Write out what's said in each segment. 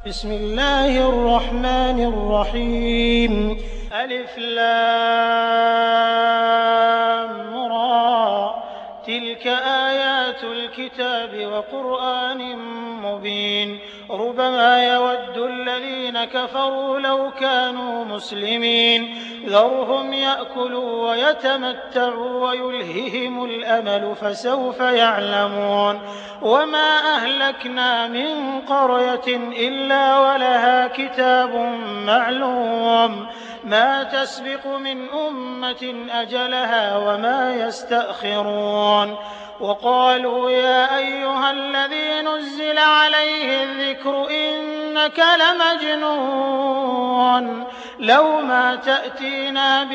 بسم الله الرحمن الرحيم ألف لام را تلك آيات الكتاب وقرآن مبين ربما يود الذين كفروا لو كانوا مسلمين ذرهم يأكلوا ويتمتعوا ويلههم الأمل فسوف يعلمون وما أهلكنا من قرية إلا ولها كتاب معلوم ما تسبق من أمة أجلها وما يستأخرون وقالوا يا أيها الذي نزل عليه الذكر إنك لمجنون لو ما تأتينا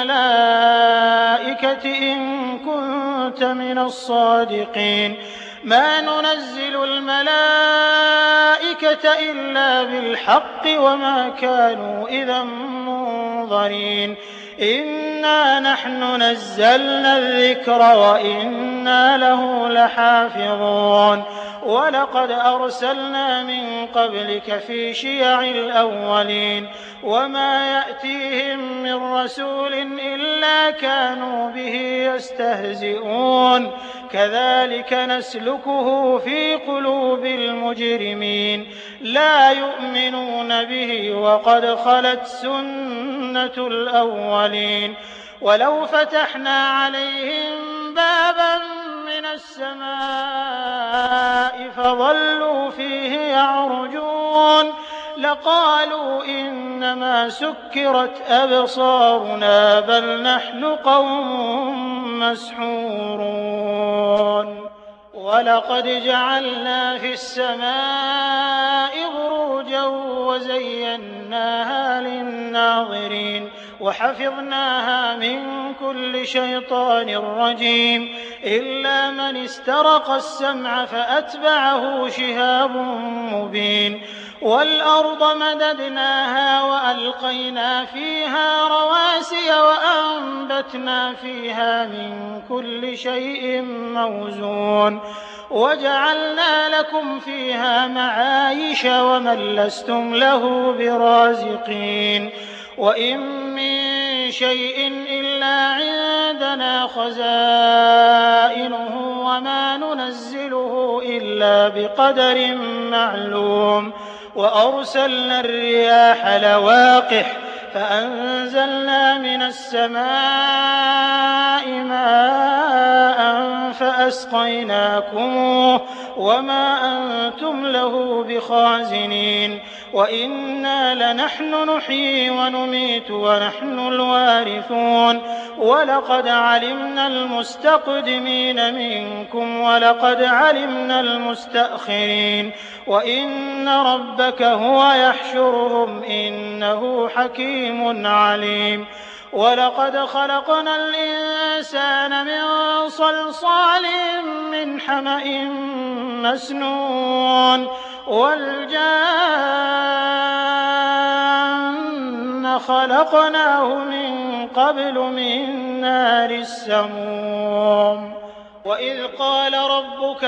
بالملائكة إن كنت من الصادقين ما ننزل الملائكة إلا بالحق وما كانوا إذا منظرين إنا نحن نزلنا الذكر وإنا له لحافظون ولقد أرسلنا من قبلك في شيع الأولين وما يأتيهم من رسول إلا كانوا به يستهزئون كذلك نسلكه في قلوب المجرمين لا يؤمنون به وقد خلت سنة الأولين ولو فتحنا عليهم بابا من السماء فظلوا فيه يعرجون لقالوا إنما سكرت أبصارنا بل نحن قوم مسحورون ولقد جعلنا في السماء بروجا وزيناها للناظرين وحفظناها من كل شيطان رجيم إلا من استرق السمع فأتبعه شهاب مبين والأرض مددناها وألقينا فيها رواسي وأنبتنا فيها من كل شيء موزون وجعلنا لكم فيها معايش ومن لستم له برازقين وإن من شيء إلا عندنا خزائنه وما ننزله إلا بقدر معلوم وأرسلنا الرياح لواقح فأنزلنا من السماء ماء فأسقيناكموه وما أنتم له بخازنين وإنا لنحن نحيي ونميت ونحن الوارثون ولقد علمنا المستقدمين منكم ولقد علمنا المستأخرين وإن ربك هو يحشرهم إنه حكيم عليم ولقد خلقنا الإنسان من صلصال من حمأ مسنون والجان خلقناه من قبل من نار السموم وإذ قال ربك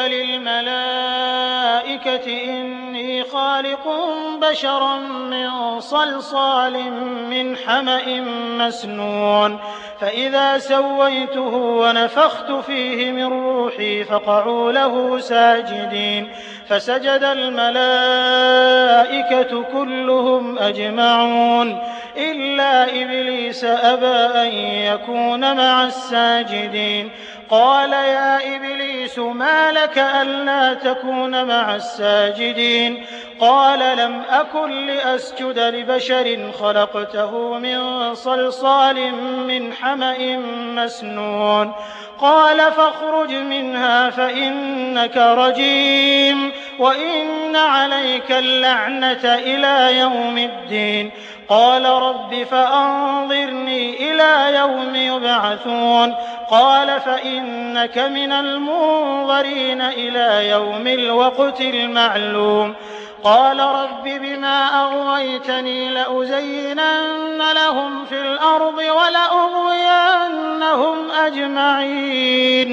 للملائكة إني خالق بشرا من صلصال من حمأ مسنون فإذا سويته ونفخت فيه من روحي فقعوا له ساجدين فسجد الملائكة كلهم أجمعون إلا إبليس أبى أن يكون مع الساجدين قال يا إبليس ما لك ألا تكون مع الساجدين قال لم أكن لأسجد لبشر خلقته من صلصال من حمأ مسنون قال فاخرج منها فإنك رجيم وإن عليك اللعنة إلى يوم الدين قال رب فأنظرني إلى يوم يبعثون قال فإنك من المنظرين إلى يوم الوقت المعلوم قال رب بما أغويتني لأزينن لهم في الأرض ولأغوينهم أجمعين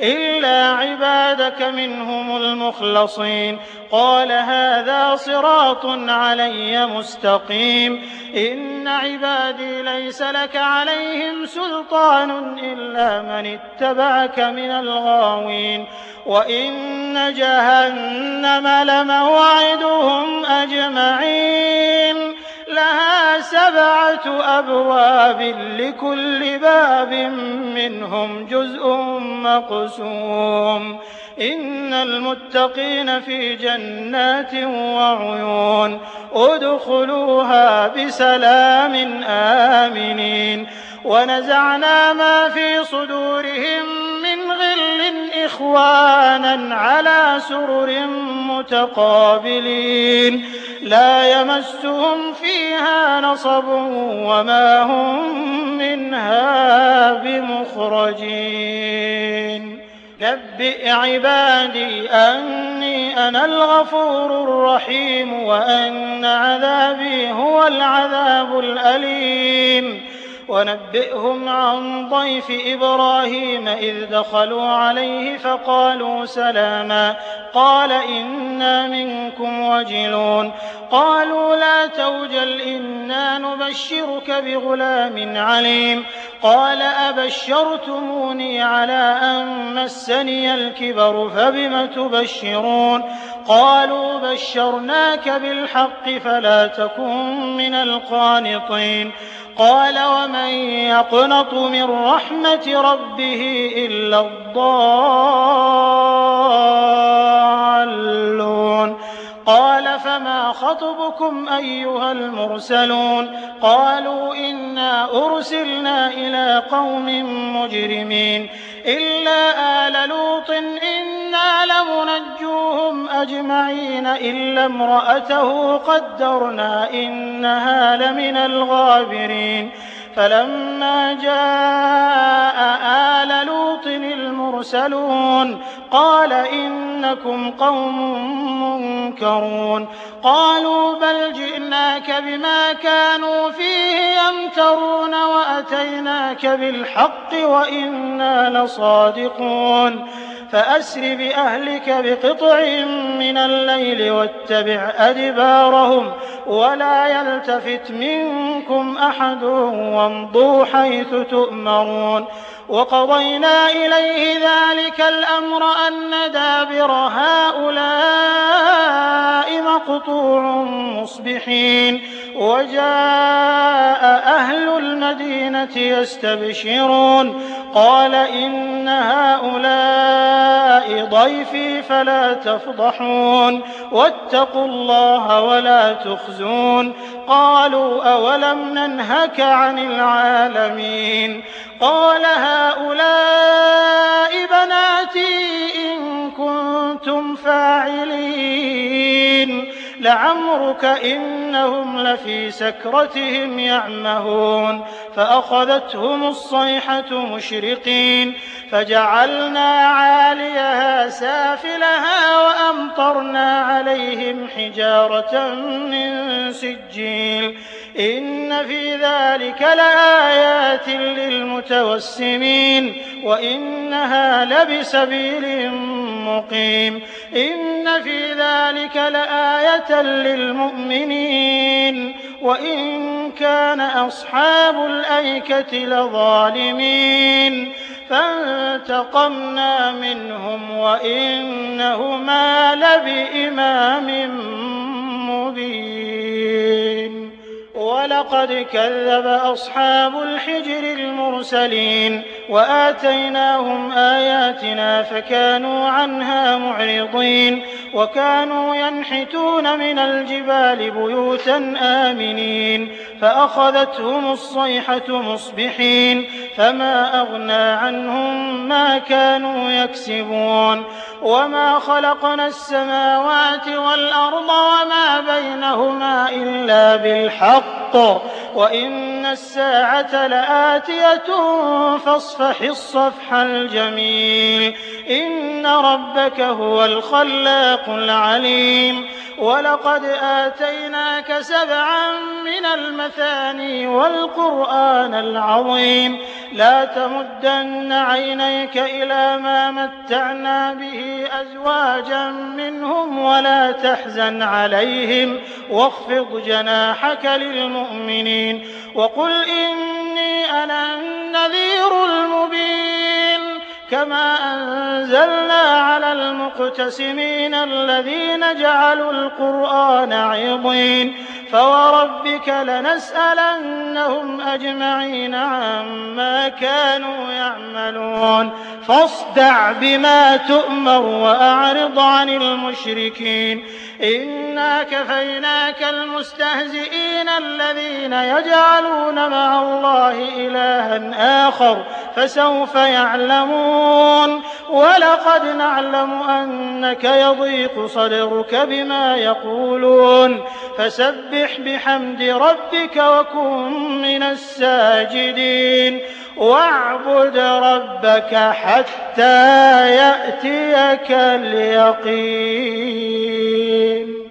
إلا عبادك منهم المخلصين قال هذا صراط علي مستقيم إن عبادي ليس لك عليهم سلطان إلا من اتبعك من الغاوين وإن جهنم لموعدهم أجمعين لها 7 أبواب لكل باب منهم جزء مقسوم إن المتقين في جنات وعيون ادخلوها بسلام آمنين ونزعنا ما في صدورهم من غل إخوانا على سرر متقابلين لا يمسهم فيها نصب وما هم منها بمخرجين نبئ عبادي أني أنا الغفور الرحيم وأن عذابي هو العذاب الأليم ونبئهم عن ضيف إبراهيم إذ دخلوا عليه فقالوا سلاما قال إنا منكم وجلون قالوا لا توجل إنا نبشرك بغلام عليم قال أبشرتموني على أن مسني الكبر فبم تبشرون قالوا بشرناك بالحق فلا تكن من القانطين قال ومن يقنط من رحمة ربه إلا الضالون قال فما خطبكم أيها المرسلون قالوا إنا أرسلنا إلى قوم مجرمين إلا آل لوط إنا لمنجوهم أجمعين إلا امرأته قدرنا إنها لمن الغابرين فلما جاء آل لوط المرسلون قال إنكم قوم منكرون قالوا بل جئناك بما كانوا فيه يمترون وأتيناك بالحق وإنا لصادقون فأسر بأهلك بقطع من الليل واتبع أدبارهم ولا يلتفت منكم أحد وامضوا حيث تؤمرون وقضينا إليه ذلك الأمر أن دابر هؤلاء مقطوع مصبحين وجاء أهل المدينة يستبشرون قال إن هؤلاء ضيفي فلا تفضحون واتقوا الله ولا تخزون قالوا أولم ننهك عن العالمين قال هؤلاء بناتي إن كنتم فاعلين لعمرك إنهم لفي سكرتهم يعمهون فأخذتهم الصيحة مشرقين فجعلنا عاليها سافلها وأمطرنا عليهم حجارة من سجيل إن في ذلك لآيات للمتوسمين وإنها لبسبيل مقيم إن في ذلك لآية للمؤمنين وإن كان أصحاب الأيكة لظالمين فانتقمنا منهم وإنهما لبإمام مبين ولقد كذب أصحاب الحجر المرسلين وآتيناهم آياتنا فكانوا عنها معرضين وكانوا ينحتون من الجبال بيوتا آمنين فأخذتهم الصيحة مصبحين فما أغنى عنهم ما كانوا يكسبون وما خلقنا السماوات والأرض وما بينهما إلا بالحق وإن وإن الساعة لآتية فاصفح الصفح الجميل إن ربك هو الخلاق العليم ولقد آتيناك 7 من المثاني والقرآن العظيم لا تمدن عينيك إلى ما متعنا به أزواجا منهم ولا تحزن عليهم واخفض جناحك للمؤمنين وقل إني أنا النذير المبين كما أنزلنا على المقتسمين الذين جعلوا القرآن عضين فوربك لنسألنهم أجمعين عما كانوا يعملون فاصدع بما تؤمر وأعرض عن المشركين إنا كفيناك المستهزئين الذين يجعلون مع الله إلها آخر فسوف يعلمون ولقد نعلم أنك يضيق صدرك بما يقولون فسبح بحمد ربك وكن من الساجدين واعبد ربك حتى يأتيك اليقين.